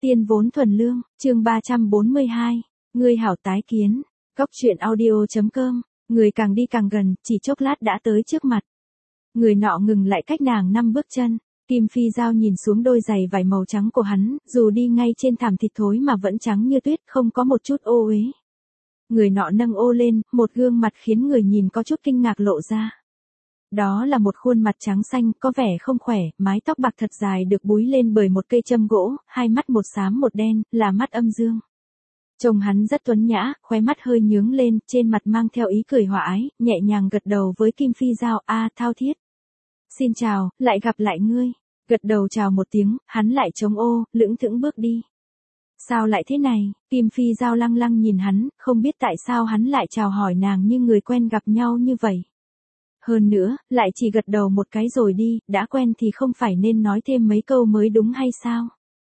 Tiên vốn thuần lương, chương 342. Ngươi hảo tái kiến. Góc truyện audio.com. Người càng đi càng gần, chỉ chốc lát đã tới trước mặt. Người nọ ngừng lại cách nàng 5 bước chân. Kim Phi Giao nhìn xuống đôi giày vải màu trắng của hắn, dù đi ngay trên thảm thịt thối mà vẫn trắng như tuyết, không có một chút ô uế. Người nọ nâng ô lên, một gương mặt khiến người nhìn có chút kinh ngạc lộ ra. Đó là một khuôn mặt trắng xanh, có vẻ không khỏe, mái tóc bạc thật dài được búi lên bởi một cây châm gỗ, hai mắt một xám một đen, là mắt âm dương. Trông hắn rất tuấn nhã, khóe mắt hơi nhướng lên, trên mặt mang theo ý cười hòa ái, nhẹ nhàng gật đầu với Kim Phi Giao, Thao Thiết. Xin chào, lại gặp lại ngươi. Gật đầu chào một tiếng, hắn lại chống ô, lững thững bước đi. Sao lại thế này? Kim Phi Giao lăng lăng nhìn hắn, không biết tại sao hắn lại chào hỏi nàng như người quen gặp nhau như vậy. Hơn nữa, lại chỉ gật đầu một cái rồi đi, đã quen thì không phải nên nói thêm mấy câu mới đúng hay sao?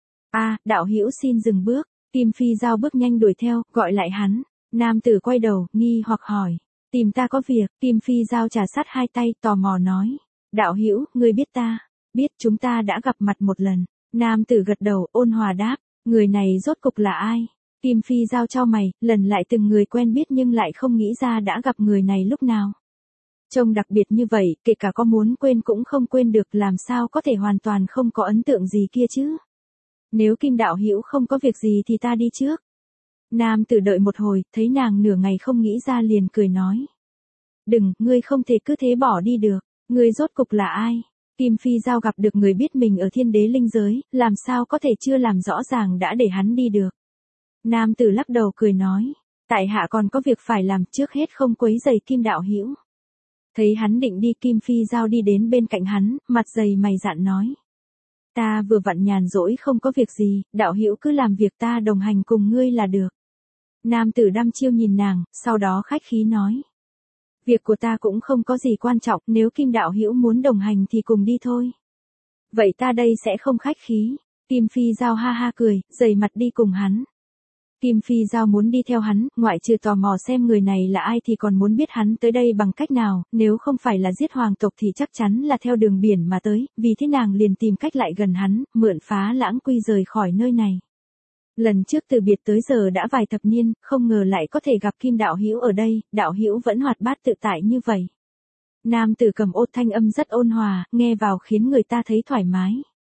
Đạo hữu xin dừng bước. Kim Phi Giao bước nhanh đuổi theo, gọi lại hắn. Nam tử quay đầu, nghi hoặc hỏi. Tìm ta có việc. Kim Phi Giao trà sát hai tay, tò mò nói. Đạo hữu, ngươi biết ta? Biết, chúng ta đã gặp mặt một lần. Nam tử gật đầu, ôn hòa đáp. Người này rốt cục là ai? Kim Phi Giao chau mày, lần lại từng người quen biết nhưng lại không nghĩ ra đã gặp người này lúc nào. Trông đặc biệt như vậy, kể cả có muốn quên cũng không quên được, làm sao có thể hoàn toàn không có ấn tượng gì kia chứ? Nếu Kim đạo hữu không có việc gì thì ta đi trước. Nam tử đợi một hồi, thấy nàng nửa ngày không nghĩ ra liền cười nói. Đừng, ngươi không thể cứ thế bỏ đi được. Ngươi rốt cục là ai? Kim Phi Giao gặp được người biết mình ở thiên đế linh giới, làm sao có thể chưa làm rõ ràng đã để hắn đi được. Nam tử lắc đầu cười nói. Tại hạ còn có việc phải làm, trước hết không quấy rầy Kim đạo hữu. Thấy hắn định đi, Kim Phi Giao đi đến bên cạnh hắn, mặt dày mày dạn nói. Ta vừa vặn nhàn rỗi không có việc gì, đạo hữu cứ làm việc, ta đồng hành cùng ngươi là được. Nam tử đăm chiêu nhìn nàng, sau đó khách khí nói. Việc của ta cũng không có gì quan trọng, nếu Kim đạo hữu muốn đồng hành thì cùng đi thôi. Vậy ta đây sẽ không khách khí. Kim Phi Giao ha ha cười, dày mặt đi cùng hắn. Kim Phi Giao muốn đi theo hắn, ngoại trừ tò mò xem người này là ai thì còn muốn biết hắn tới đây bằng cách nào, nếu không phải là giết hoàng tộc thì chắc chắn là theo đường biển mà tới, vì thế nàng liền tìm cách lại gần hắn, mượn Phá Lãng Quy rời khỏi nơi này. Lần trước từ biệt tới giờ đã vài thập niên, không ngờ lại có thể gặp Kim đạo hữu ở đây, đạo hữu vẫn hoạt bát tự tại như vậy. Nam tử cầm ô, thanh âm rất ôn hòa, nghe vào khiến người ta thấy thoải mái.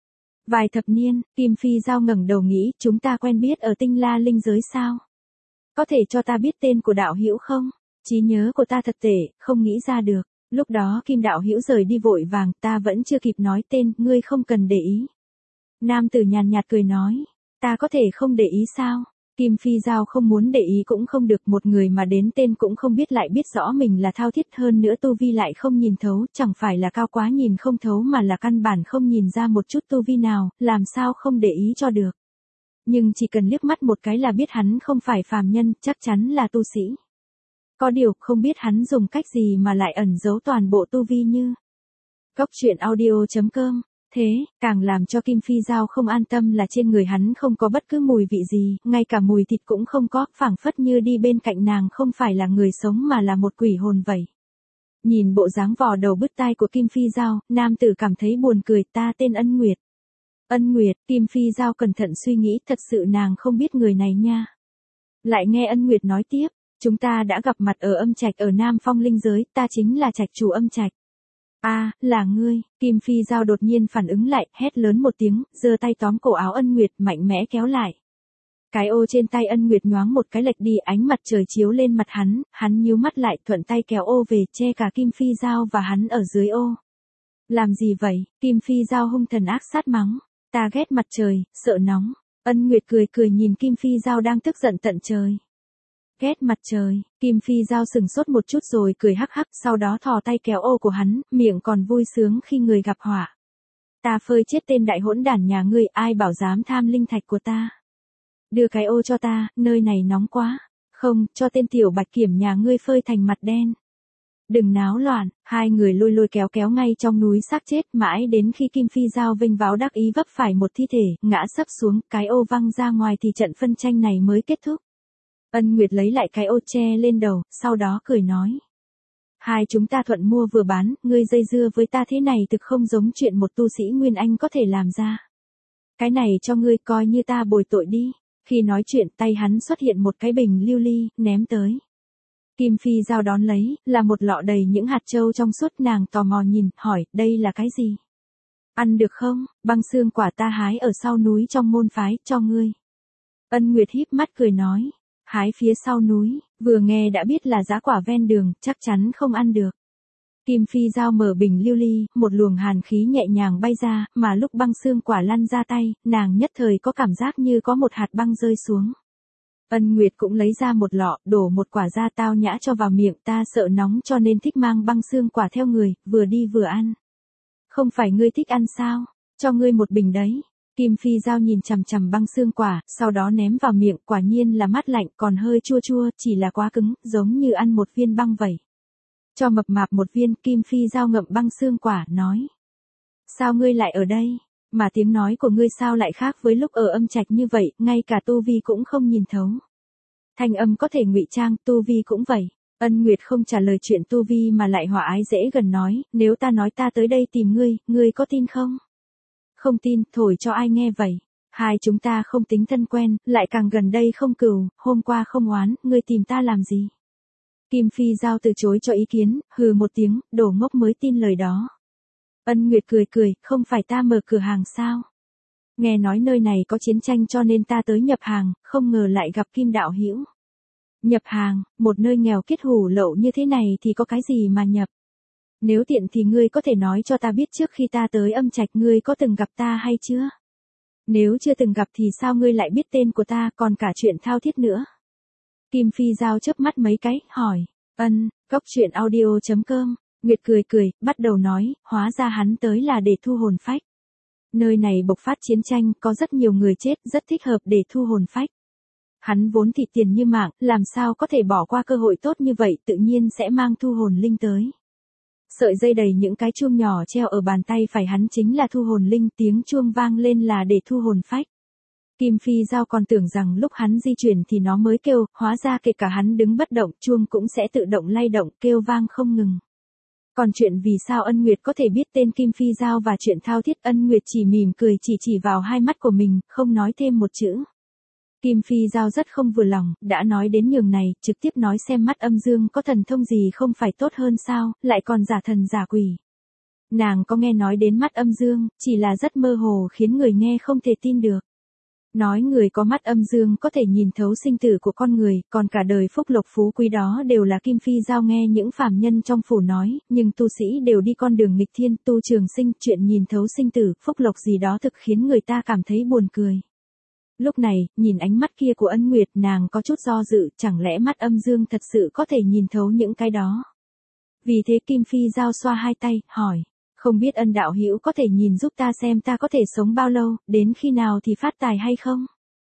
Vài thập niên, Kim Phi Giao ngẩng đầu nghĩ, chúng ta quen biết ở Tinh La linh giới sao? Có thể cho ta biết tên của đạo hữu không? Trí nhớ của ta thật tệ, không nghĩ ra được. Lúc đó Kim đạo hữu rời đi vội vàng, ta vẫn chưa kịp nói tên, ngươi không cần để ý. Nam tử nhàn nhạt cười nói, ta có thể không để ý sao? Kim Phi Giao không muốn để ý cũng không được, một người mà đến tên cũng không biết lại biết rõ mình là Thao Thiết, hơn nữa tu vi lại không nhìn thấu, chẳng phải là cao quá nhìn không thấu mà là căn bản không nhìn ra một chút tu vi nào, làm sao không để ý cho được. Nhưng chỉ cần liếc mắt một cái là biết hắn không phải phàm nhân, chắc chắn là tu sĩ. Có điều, không biết hắn dùng cách gì mà lại ẩn giấu toàn bộ tu vi như. Góc truyện audio.com. Thế, càng làm cho Kim Phi Giao không an tâm là trên người hắn không có bất cứ mùi vị gì, ngay cả mùi thịt cũng không có, phảng phất như đi bên cạnh nàng không phải là người sống mà là một quỷ hồn vậy. Nhìn bộ dáng vò đầu bứt tai của Kim Phi Giao, nam tử cảm thấy buồn cười, ta tên Ân Nguyệt. Ân Nguyệt, Kim Phi Giao cẩn thận suy nghĩ, thật sự nàng không biết người này nha. Lại nghe Ân Nguyệt nói tiếp, chúng ta đã gặp mặt ở âm trạch ở Nam Phong linh giới, ta chính là trạch chủ âm trạch. Là ngươi. Kim Phi Giao đột nhiên phản ứng lại, hét lớn một tiếng, giơ tay tóm cổ áo Ân Nguyệt, mạnh mẽ kéo lại. Cái ô trên tay Ân Nguyệt nhoáng một cái lệch đi, ánh mặt trời chiếu lên mặt hắn nhíu mắt lại, thuận tay kéo ô về, che cả Kim Phi Giao và hắn ở dưới ô. Làm gì vậy? Kim Phi Giao hung thần ác sát mắng. Ta ghét mặt trời, sợ nóng. Ân Nguyệt cười cười nhìn Kim Phi Giao đang tức giận tận trời. Ghét mặt trời, Kim Phi Giao sừng sốt một chút rồi cười hắc hắc, sau đó thò tay kéo ô của hắn, miệng còn vui sướng khi người gặp họa. Ta phơi chết tên đại hỗn đản nhà ngươi, ai bảo dám tham linh thạch của ta. Đưa cái ô cho ta, nơi này nóng quá. Không, cho tên tiểu bạch kiểm nhà ngươi phơi thành mặt đen. Đừng náo loạn, hai người lôi lôi kéo kéo ngay trong núi xác chết, mãi đến khi Kim Phi Giao vênh váo đắc ý vấp phải một thi thể, ngã sấp xuống, cái ô văng ra ngoài thì trận phân tranh này mới kết thúc. Ân Nguyệt lấy lại cái ô che lên đầu, sau đó cười nói. Hai chúng ta thuận mua vừa bán, ngươi dây dưa với ta thế này thực không giống chuyện một tu sĩ Nguyên Anh có thể làm ra. Cái này cho ngươi coi như ta bồi tội đi. Khi nói chuyện tay hắn xuất hiện một cái bình lưu ly, ném tới. Kim Phi Giao đón lấy, là một lọ đầy những hạt châu trong suốt. Nàng tò mò nhìn, hỏi, đây là cái gì? Ăn được không? Băng xương quả ta hái ở sau núi trong môn phái, cho ngươi. Ân Nguyệt híp mắt cười nói, hái phía sau núi, vừa nghe đã biết là giá quả ven đường, chắc chắn không ăn được. Kim Phi Giao mở bình lưu ly, một luồng hàn khí nhẹ nhàng bay ra, mà lúc băng xương quả lăn ra tay, nàng nhất thời có cảm giác như có một hạt băng rơi xuống. Ân Nguyệt cũng lấy ra một lọ, đổ một quả ra tao nhã cho vào miệng, ta sợ nóng cho nên thích mang băng xương quả theo người, vừa đi vừa ăn. Không phải ngươi thích ăn sao? Cho ngươi một bình đấy. Kim Phi Giao nhìn chằm chằm băng xương quả, sau đó ném vào miệng, quả nhiên là mát lạnh, còn hơi chua chua, chỉ là quá cứng, giống như ăn một viên băng vậy. Cho mập mạp một viên, Kim Phi Giao ngậm băng xương quả, nói. Sao ngươi lại ở đây? Mà tiếng nói của ngươi sao lại khác với lúc ở Âm Trạch như vậy, ngay cả tu vi cũng không nhìn thấu. Thanh âm có thể ngụy trang, tu vi cũng vậy. Ân Nguyệt không trả lời chuyện tu vi mà lại hòa ái dễ gần nói, nếu ta nói ta tới đây tìm ngươi có tin không? Không tin, thổi cho ai nghe vậy? Hai chúng ta không tính thân quen, lại càng gần đây không cừu, hôm qua không oán, ngươi tìm ta làm gì? Kim Phi Giao từ chối cho ý kiến, hừ một tiếng, đồ ngốc mới tin lời đó. Ân Nguyệt cười cười, không phải ta mở cửa hàng sao? Nghe nói nơi này có chiến tranh cho nên ta tới nhập hàng, không ngờ lại gặp Kim đạo hữu. Nhập hàng, một nơi nghèo kiết hủ lậu như thế này thì có cái gì mà nhập? Nếu tiện thì ngươi có thể nói cho ta biết trước khi ta tới Âm Trạch ngươi có từng gặp ta hay chưa? Nếu chưa từng gặp thì sao ngươi lại biết tên của ta, còn cả chuyện thao thiết nữa? Kim Phi Giao chớp mắt mấy cái, hỏi, Cóc truyện audio.com, Nguyệt cười cười, bắt đầu nói, hóa ra hắn tới là để thu hồn phách. Nơi này bộc phát chiến tranh, có rất nhiều người chết, rất thích hợp để thu hồn phách. Hắn vốn thì tiền như mạng, làm sao có thể bỏ qua cơ hội tốt như vậy, tự nhiên sẽ mang thu hồn linh tới. Sợi dây đầy những cái chuông nhỏ treo ở bàn tay phải hắn chính là thu hồn linh, tiếng chuông vang lên là để thu hồn phách. Kim Phi Giao còn tưởng rằng lúc hắn di chuyển thì nó mới kêu, hóa ra kể cả hắn đứng bất động, chuông cũng sẽ tự động lay động, kêu vang không ngừng. Còn chuyện vì sao Ân Nguyệt có thể biết tên Kim Phi Giao và chuyện thao thiết, Ân Nguyệt chỉ mỉm cười chỉ vào hai mắt của mình, không nói thêm một chữ. Kim Phi Giao rất không vừa lòng, đã nói đến nhường này, trực tiếp nói xem mắt âm dương có thần thông gì không phải tốt hơn sao, lại còn giả thần giả quỷ. Nàng có nghe nói đến mắt âm dương, chỉ là rất mơ hồ khiến người nghe không thể tin được. Nói người có mắt âm dương có thể nhìn thấu sinh tử của con người, còn cả đời phúc lộc phú quý đó đều là Kim Phi Giao nghe những phàm nhân trong phủ nói, nhưng tu sĩ đều đi con đường nghịch thiên, tu trường sinh, chuyện nhìn thấu sinh tử, phúc lộc gì đó thực khiến người ta cảm thấy buồn cười. Lúc này, nhìn ánh mắt kia của Ân Nguyệt, nàng có chút do dự, chẳng lẽ mắt âm dương thật sự có thể nhìn thấu những cái đó. Vì thế Kim Phi Giao xoa hai tay, hỏi. Không biết Ân đạo hữu có thể nhìn giúp ta xem ta có thể sống bao lâu, đến khi nào thì phát tài hay không?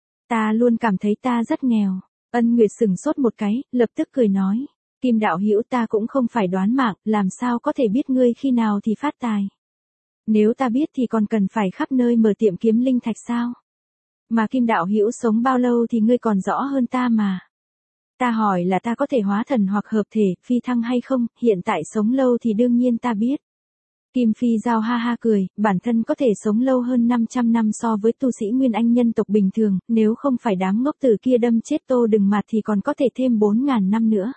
Ta luôn cảm thấy ta rất nghèo. Ân Nguyệt sững sốt một cái, lập tức cười nói. Kim đạo hữu ta cũng không phải đoán mạng, làm sao có thể biết ngươi khi nào thì phát tài. Nếu ta biết thì còn cần phải khắp nơi mở tiệm kiếm linh thạch sao? Mà Kim đạo hữu sống bao lâu thì ngươi còn rõ hơn ta mà. Ta hỏi là ta có thể hóa thần hoặc hợp thể, phi thăng hay không, hiện tại sống lâu thì đương nhiên ta biết. Kim Phi Giao ha ha cười, bản thân có thể sống lâu hơn 500 năm so với tu sĩ Nguyên Anh nhân tộc bình thường, nếu không phải đám ngốc tử kia đâm chết Tô Đừng Mạt thì còn có thể thêm 4.000 năm nữa.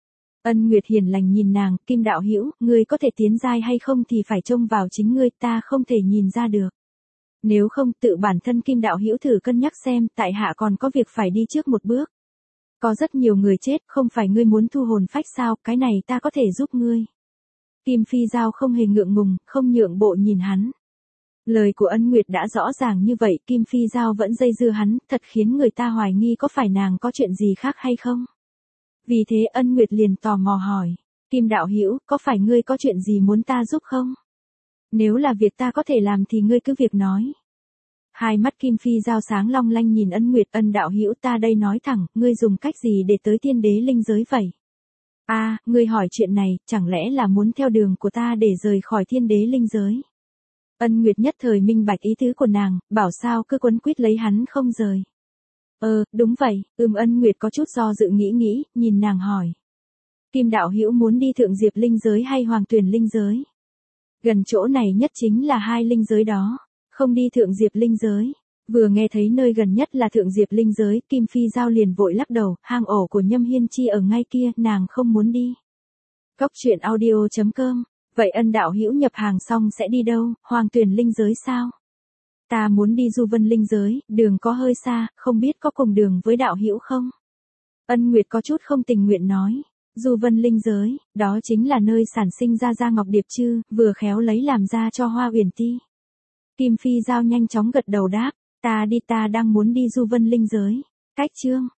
Ân Nguyệt hiền lành nhìn nàng, Kim đạo hữu, ngươi có thể tiến giai hay không thì phải trông vào chính ngươi, ta không thể nhìn ra được. Nếu không tự bản thân Kim đạo hữu thử cân nhắc xem, tại hạ còn có việc phải đi trước một bước. Có rất nhiều người chết, không phải ngươi muốn thu hồn phách sao, cái này ta có thể giúp ngươi. Kim Phi Giao không hề ngượng ngùng, không nhượng bộ nhìn hắn. Lời của Ân Nguyệt đã rõ ràng như vậy, Kim Phi Giao vẫn dây dưa hắn, thật khiến người ta hoài nghi có phải nàng có chuyện gì khác hay không. Vì thế Ân Nguyệt liền tò mò hỏi, Kim đạo hữu, có phải ngươi có chuyện gì muốn ta giúp không? Nếu là việc ta có thể làm thì ngươi cứ việc nói. Hai mắt Kim Phi Giao sáng long lanh nhìn Ân Nguyệt, Ân đạo hữu ta đây nói thẳng, ngươi dùng cách gì để tới tiên đế linh giới vậy? Ngươi hỏi chuyện này, chẳng lẽ là muốn theo đường của ta để rời khỏi thiên đế linh giới? Ân Nguyệt nhất thời minh bạch ý tứ của nàng, bảo sao cứ quấn quýt lấy hắn không rời. Đúng vậy, Ân Nguyệt có chút do dự nghĩ, nhìn nàng hỏi. Kim đạo hữu muốn đi thượng diệp linh giới hay hoàng tuyển linh giới? Gần chỗ này nhất chính là hai linh giới đó, không đi thượng diệp linh giới. Vừa nghe thấy nơi gần nhất là Thượng Diệp Linh giới, Kim Phi Giao liền vội lắc đầu, hang ổ của Nhâm Hiên Chi ở ngay kia, nàng không muốn đi. Góc truyện audio.com. Vậy Ân đạo hữu nhập hàng xong sẽ đi đâu, Hoàng Tuyền Linh giới sao? Ta muốn đi Du Vân Linh giới, đường có hơi xa, không biết có cùng đường với đạo hữu không? Ân Nguyệt có chút không tình nguyện nói. Du Vân Linh giới, đó chính là nơi sản sinh ra Gia Ngọc Điệp Chư, vừa khéo lấy làm ra cho Hoa Uyển Ti. Kim Phi Giao nhanh chóng gật đầu đáp, ta đang muốn đi Du Vân Linh giới. Cách chương